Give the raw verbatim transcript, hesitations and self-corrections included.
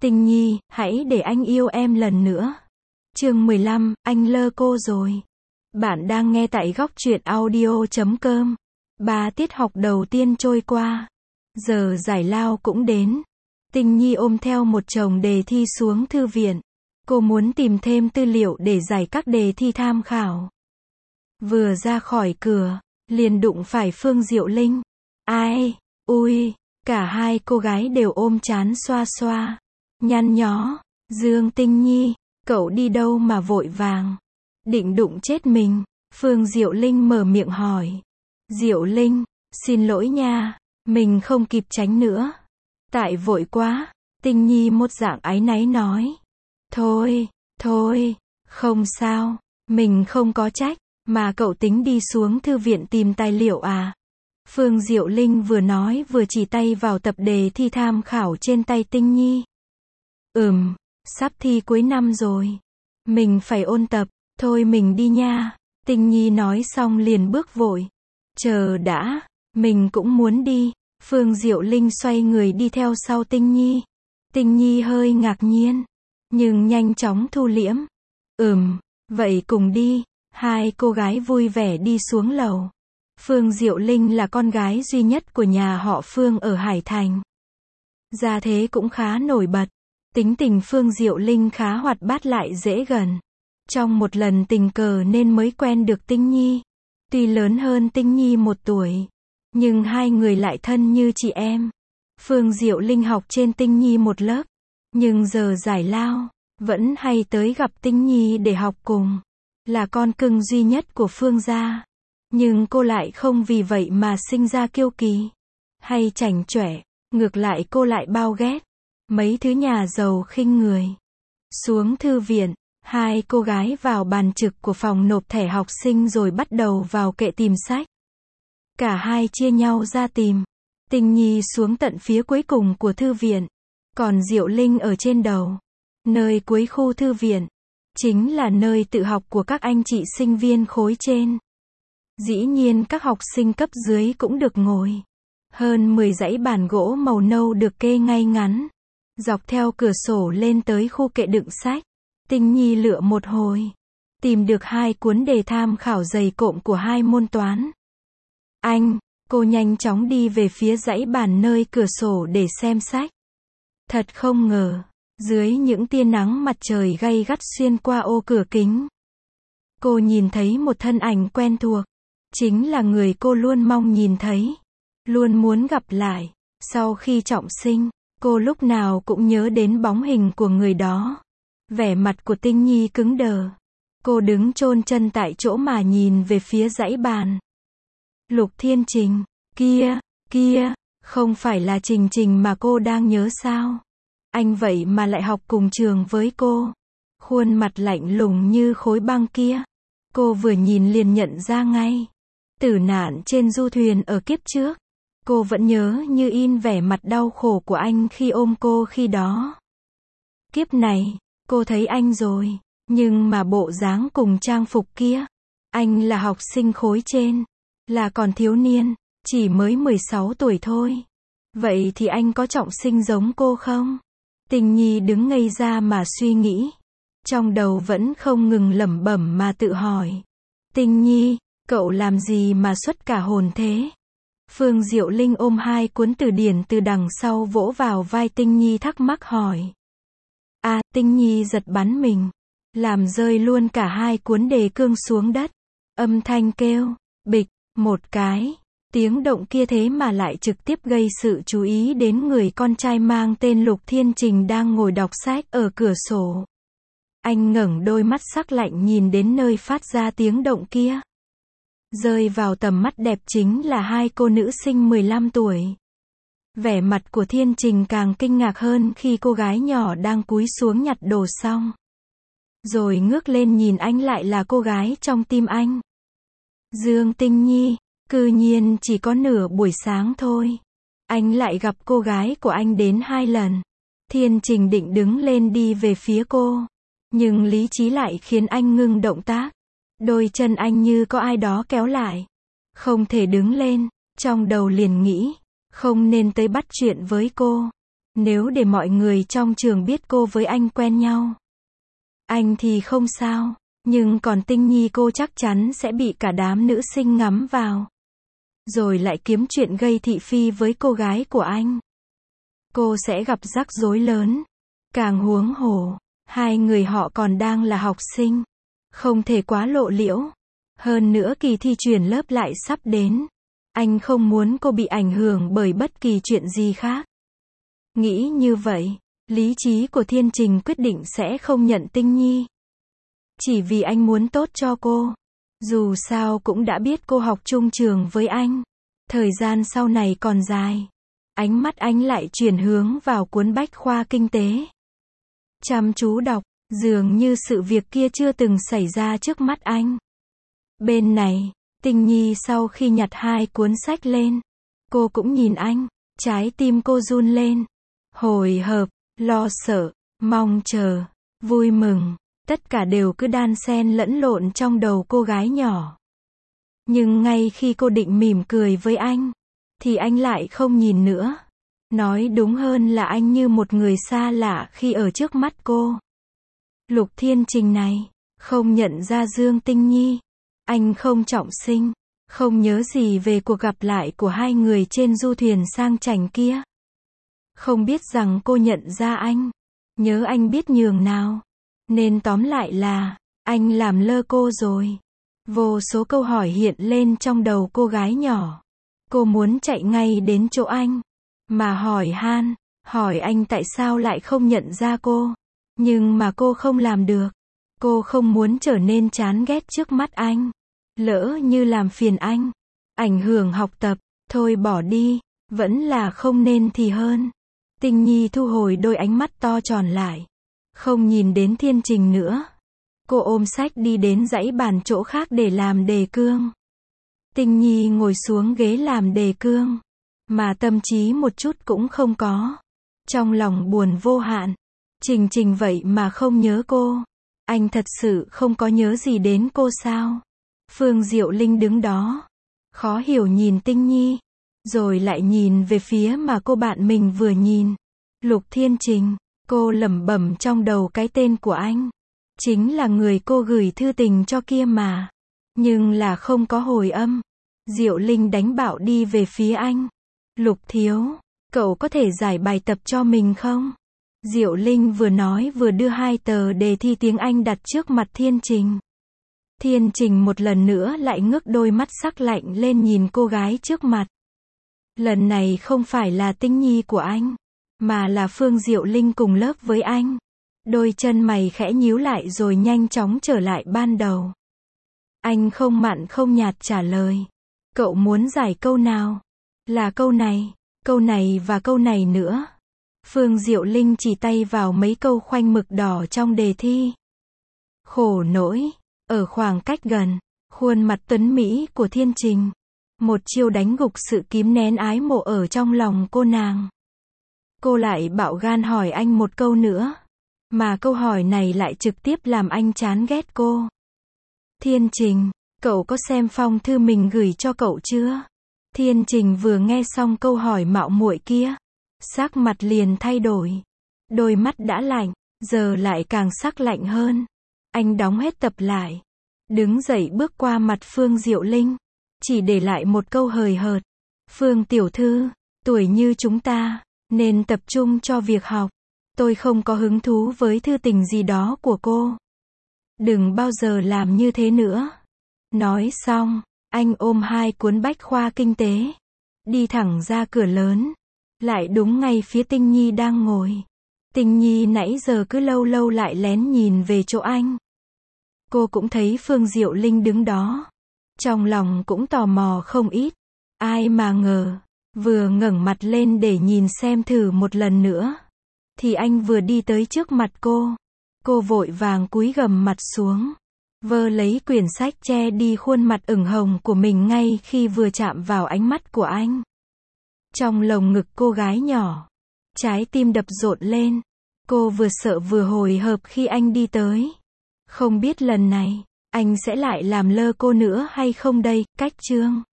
Tình Nhi, hãy để anh yêu em lần nữa. Chương mười lăm, anh lơ cô rồi. Bạn đang nghe tại góc truyện audio chấm com. Ba tiết học đầu tiên trôi qua. Giờ giải lao cũng đến. Tình Nhi ôm theo một chồng đề thi xuống thư viện. Cô muốn tìm thêm tư liệu để giải các đề thi tham khảo. Vừa ra khỏi cửa, liền đụng phải Phương Diệu Linh. Ai, ui, cả hai cô gái đều ôm trán xoa xoa. Nhăn nhó, Dương Tinh Nhi, cậu đi đâu mà vội vàng? Định đụng chết mình. Phương Diệu Linh mở miệng hỏi. Diệu Linh, xin lỗi nha, mình không kịp tránh nữa. Tại vội quá, Tinh Nhi một dạng áy náy nói. Thôi, thôi, không sao, mình không có trách, mà cậu tính đi xuống thư viện tìm tài liệu à? Phương Diệu Linh vừa nói vừa chỉ tay vào tập đề thi tham khảo trên tay Tinh Nhi. Ừm, sắp thi cuối năm rồi. Mình phải ôn tập, thôi mình đi nha. Tinh Nhi nói xong liền bước vội. Chờ đã, mình cũng muốn đi. Phương Diệu Linh xoay người đi theo sau Tinh Nhi. Tinh Nhi hơi ngạc nhiên, nhưng nhanh chóng thu liễm. Ừm, vậy cùng đi. Hai cô gái vui vẻ đi xuống lầu. Phương Diệu Linh là con gái duy nhất của nhà họ Phương ở Hải Thành. Gia thế cũng khá nổi bật. Tính tình Phương Diệu Linh khá hoạt bát lại dễ gần. Trong một lần tình cờ nên mới quen được Tinh Nhi. Tuy lớn hơn Tinh Nhi một tuổi, nhưng hai người lại thân như chị em. Phương Diệu Linh học trên Tinh Nhi một lớp, nhưng giờ giải lao, vẫn hay tới gặp Tinh Nhi để học cùng. Là con cưng duy nhất của Phương gia. Nhưng cô lại không vì vậy mà sinh ra kiêu kỳ hay chảnh chọe, ngược lại cô lại bao ghét mấy thứ nhà giàu khinh người. Xuống thư viện, hai cô gái vào bàn trực của phòng nộp thẻ học sinh rồi bắt đầu vào kệ tìm sách. Cả hai chia nhau ra tìm. Tinh Nhi xuống tận phía cuối cùng của thư viện, còn Diệu Linh ở trên đầu. Nơi cuối khu thư viện, chính là nơi tự học của các anh chị sinh viên khối trên. Dĩ nhiên các học sinh cấp dưới cũng được ngồi. Hơn mười dãy bàn gỗ màu nâu được kê ngay ngắn, dọc theo cửa sổ lên tới khu kệ đựng sách. Tinh Nhi lựa một hồi, tìm được hai cuốn đề tham khảo dày cộm của hai môn toán. Anh, cô nhanh chóng đi về phía dãy bàn nơi cửa sổ để xem sách. Thật không ngờ, dưới những tia nắng mặt trời gay gắt xuyên qua ô cửa kính, cô nhìn thấy một thân ảnh quen thuộc. Chính là người cô luôn mong nhìn thấy, luôn muốn gặp lại. Sau khi trọng sinh, cô lúc nào cũng nhớ đến bóng hình của người đó. Vẻ mặt của Tinh Nhi cứng đờ. Cô đứng chôn chân tại chỗ mà nhìn về phía dãy bàn. Lục Thiên Trình, kia, kia, không phải là Trình Trình mà cô đang nhớ sao? Anh vậy mà lại học cùng trường với cô. Khuôn mặt lạnh lùng như khối băng kia. Cô vừa nhìn liền nhận ra ngay. Tử nạn trên du thuyền ở kiếp trước. Cô vẫn nhớ như in vẻ mặt đau khổ của anh khi ôm cô khi đó. Kiếp này, cô thấy anh rồi, nhưng mà bộ dáng cùng trang phục kia. Anh là học sinh khối trên, là còn thiếu niên, chỉ mới mười sáu tuổi thôi. Vậy thì anh có trọng sinh giống cô không? Tình Nhi đứng ngây ra mà suy nghĩ. Trong đầu vẫn không ngừng lẩm bẩm mà tự hỏi. Tinh Nhi, cậu làm gì mà xuất cả hồn thế? Phương Diệu Linh ôm hai cuốn từ điển từ đằng sau vỗ vào vai Tinh Nhi thắc mắc hỏi. À, Tinh Nhi giật bắn mình, làm rơi luôn cả hai cuốn đề cương xuống đất. Âm thanh kêu, bịch, một cái. Tiếng động kia thế mà lại trực tiếp gây sự chú ý đến người con trai mang tên Lục Thiên Trình đang ngồi đọc sách ở cửa sổ. Anh ngẩng đôi mắt sắc lạnh nhìn đến nơi phát ra tiếng động kia. Rơi vào tầm mắt đẹp chính là hai cô nữ sinh mười lăm tuổi. Vẻ mặt của Thiên Trình càng kinh ngạc hơn khi cô gái nhỏ đang cúi xuống nhặt đồ xong. Rồi ngước lên nhìn anh lại là cô gái trong tim anh. Dương Tinh Nhi, cư nhiên chỉ có nửa buổi sáng thôi. Anh lại gặp cô gái của anh đến hai lần. Thiên Trình định đứng lên đi về phía cô. Nhưng lý trí lại khiến anh ngưng động tác. Đôi chân anh như có ai đó kéo lại. Không thể đứng lên, trong đầu liền nghĩ, không nên tới bắt chuyện với cô. Nếu để mọi người trong trường biết cô với anh quen nhau, anh thì không sao. Nhưng còn Tinh Nhi cô chắc chắn sẽ bị cả đám nữ sinh ngắm vào. Rồi lại kiếm chuyện gây thị phi với cô gái của anh. Cô sẽ gặp rắc rối lớn. Càng huống hồ, hai người họ còn đang là học sinh. Không thể quá lộ liễu. Hơn nữa kỳ thi chuyển lớp lại sắp đến. Anh không muốn cô bị ảnh hưởng bởi bất kỳ chuyện gì khác. Nghĩ như vậy, lý trí của Thiên Trình quyết định sẽ không nhận Tinh Nhi. Chỉ vì anh muốn tốt cho cô. Dù sao cũng đã biết cô học chung trường với anh. Thời gian sau này còn dài. Ánh mắt anh lại chuyển hướng vào cuốn bách khoa kinh tế. Chăm chú đọc, dường như sự việc kia chưa từng xảy ra trước mắt anh. Bên này, Tinh Nhi sau khi nhặt hai cuốn sách lên, cô cũng nhìn anh, trái tim cô run lên. Hồi hộp, lo sợ, mong chờ, vui mừng, tất cả đều cứ đan xen lẫn lộn trong đầu cô gái nhỏ. Nhưng ngay khi cô định mỉm cười với anh, thì anh lại không nhìn nữa. Nói đúng hơn là anh như một người xa lạ khi ở trước mắt cô. Lục Thiên Trình này, không nhận ra Dương Tinh Nhi. Anh không trọng sinh, không nhớ gì về cuộc gặp lại của hai người trên du thuyền sang chảnh kia. Không biết rằng cô nhận ra anh, nhớ anh biết nhường nào. Nên tóm lại là, anh làm lơ cô rồi. Vô số câu hỏi hiện lên trong đầu cô gái nhỏ. Cô muốn chạy ngay đến chỗ anh, mà hỏi han, hỏi anh tại sao lại không nhận ra cô. Nhưng mà cô không làm được. Cô không muốn trở nên chán ghét trước mắt anh. Lỡ như làm phiền anh, ảnh hưởng học tập, thôi bỏ đi, vẫn là không nên thì hơn. Tinh Nhi thu hồi đôi ánh mắt to tròn lại. Không nhìn đến Thiên Trình nữa. Cô ôm sách đi đến dãy bàn chỗ khác để làm đề cương. Tinh Nhi ngồi xuống ghế làm đề cương. Mà tâm trí một chút cũng không có. Trong lòng buồn vô hạn. Trình Trình vậy mà không nhớ cô. Anh thật sự không có nhớ gì đến cô sao? Phương Diệu Linh đứng đó. Khó hiểu nhìn Tinh Nhi. Rồi lại nhìn về phía mà cô bạn mình vừa nhìn. Lục Thiên Trình. Cô lẩm bẩm trong đầu cái tên của anh. Chính là người cô gửi thư tình cho kia mà. Nhưng là không có hồi âm. Diệu Linh đánh bạo đi về phía anh. Lục thiếu, cậu có thể giải bài tập cho mình không? Diệu Linh vừa nói vừa đưa hai tờ đề thi tiếng Anh đặt trước mặt Thiên Trình. Thiên Trình một lần nữa lại ngước đôi mắt sắc lạnh lên nhìn cô gái trước mặt. Lần này không phải là Tinh Nhi của anh, mà là Phương Diệu Linh cùng lớp với anh. Đôi chân mày khẽ nhíu lại rồi nhanh chóng trở lại ban đầu. Anh không mặn không nhạt trả lời. Cậu muốn giải câu nào? Là câu này, câu này và câu này nữa. Phương Diệu Linh chỉ tay vào mấy câu khoanh mực đỏ trong đề thi. Khổ nỗi, ở khoảng cách gần, khuôn mặt tuấn mỹ của Thiên Trình. Một chiêu đánh gục sự kìm nén ái mộ ở trong lòng cô nàng. Cô lại bạo gan hỏi anh một câu nữa. Mà câu hỏi này lại trực tiếp làm anh chán ghét cô. Thiên Trình, cậu có xem phong thư mình gửi cho cậu chưa? Thiên Trình vừa nghe xong câu hỏi mạo muội kia, sắc mặt liền thay đổi. Đôi mắt đã lạnh, giờ lại càng sắc lạnh hơn. Anh đóng hết tập lại, đứng dậy bước qua mặt Phương Diệu Linh, chỉ để lại một câu hời hợt. Phương tiểu thư, tuổi như chúng ta, nên tập trung cho việc học. Tôi không có hứng thú với thư tình gì đó của cô. Đừng bao giờ làm như thế nữa. Nói xong, anh ôm hai cuốn bách khoa kinh tế, đi thẳng ra cửa lớn, lại đúng ngay phía Tinh Nhi đang ngồi. Tinh Nhi nãy giờ cứ lâu lâu lại lén nhìn về chỗ anh. Cô cũng thấy Phương Diệu Linh đứng đó. Trong lòng cũng tò mò không ít. Ai mà ngờ, vừa ngẩng mặt lên để nhìn xem thử một lần nữa, thì anh vừa đi tới trước mặt cô. Cô vội vàng cúi gằm mặt xuống, vơ lấy quyển sách che đi khuôn mặt ửng hồng của mình ngay khi vừa chạm vào ánh mắt của anh. Trong lồng ngực cô gái nhỏ, trái tim đập rộn lên. Cô vừa sợ vừa hồi hộp khi anh đi tới. Không biết lần này, anh sẽ lại làm lơ cô nữa hay không đây, cách chương.